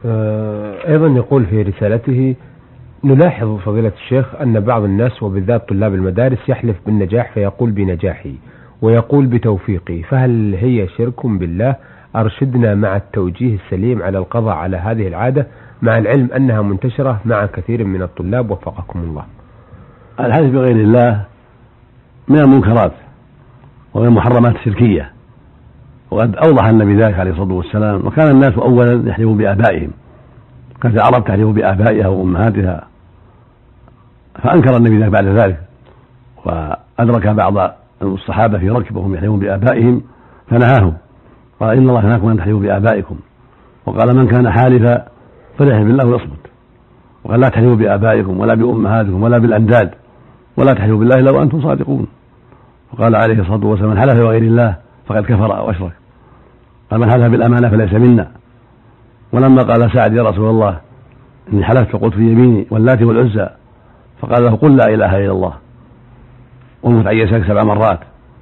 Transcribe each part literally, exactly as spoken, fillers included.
أيضا يقول في رسالته: نلاحظ فضيلة الشيخ أن بعض الناس وبالذات طلاب المدارس يحلف بالنجاح فيقول بنجاحي ويقول بتوفيقي، فهل هي شرك بالله؟ أرشدنا مع التوجيه السليم على القضاء على هذه العادة، مع العلم أنها منتشرة مع كثير من الطلاب وفقكم الله. الحلف بغير الله من المنكرات ومن المحرمات الشركية، وقد أوضح النبي ذلك عليه الصلاة والسلام. وكان الناس أولا يحلفون بآبائهم، كانت العرب تحلف بآبائها وأمهاتها، فأنكر النبي ذلك بعد ذلك، وأدرك بعض الصحابة في ركب وهم يحلفون بآبائهم فنهاهم، قال: إن الله ينهاكم أن تحلفوا بآبائكم، وقال: من كان حالفا فليحلف بالله ويصمت، وقال: لا تحلفوا بآبائكم ولا بأمهاتكم ولا بالأنداد، ولا تحلفوا بالله إلا وأنتم صادقون. وقال عليه الصلاة والسلام: من حلف بغير الله فقد كفر أو أشرك. قال: من حلف بالأمانة فليس منا. ولما قال سعد: يا رسول الله إني حلفت فقلت في يميني واللات والعزى، فقال له: قل لا إله إلا الله وامت عن يسارك سبع مرات،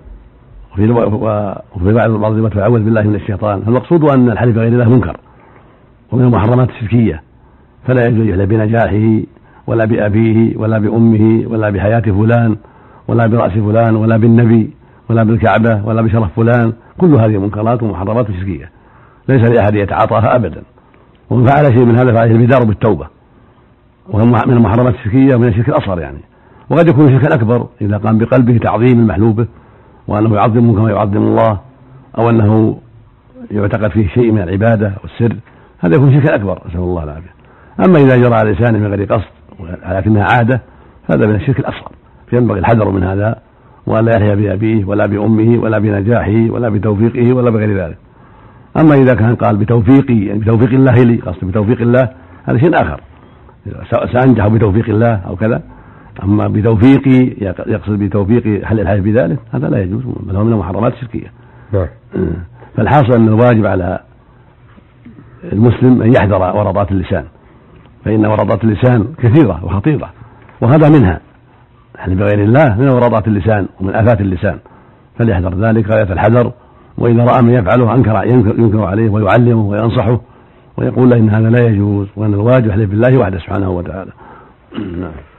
وفي بعض الأرض تعوذ بالله من الشيطان. المقصود أن الحلف بغير الله منكر ومن المحرمات الشركية، فلا يجوز يحلف بنجاحه ولا بأبيه ولا بأمه ولا بحياة فلان ولا برأس فلان ولا بالنبي ولا بالكعبة ولا بشرف فلان. كل هذه منكرات ومحرمات شركية ليس لأحد يتعاطاها أبدا، ومن فعل شيء من هذا فعليه البدار بالتوبة، وهو من المحرمات الشركية ومن الشرك الأصغر يعني. وقد يكون شركا أكبر إذا قام بقلبه تعظيم المحلوبه وأنه يعظمه كما يعظم الله، أو أنه يعتقد فيه شيء من العبادة والسر، هذا يكون شركا أكبر، نسأل الله العافية. أما إذا جرى على لسانه من غير قصد ولكنها عادة فهذا من الشرك الأصغر، فينبغي الحذر من هذا، وأن لا يحيى بأبيه ولا بأمه ولا بنجاحه ولا بتوفيقه ولا بغير ذلك. أما إذا كان قال بتوفيقي يعني بتوفيق الله لي، قصد بتوفيق الله، هذا شيء آخر، سأنجح بتوفيق الله أو كذا. أما بتوفيقي يقصد بتوفيق حل الحلف بذلك، هذا لا يجوز، بل هو من المحرمات الشركية. فالحاصل أن الواجب على المسلم أن يحذر ورطات اللسان، فإن ورطات اللسان كثيرة وخطيرة، وهذا منها الحلف بغير الله من ورطات اللسان ومن آفات اللسان، فليحذر ذلك غاية الحذر. وإذا رأى من يفعله أنكر ينكر عليه ويعلمه وينصحه ويقول له إن هذا لا يجوز، وأن الواجب يحلف بالله وحده سبحانه وتعالى. نعم.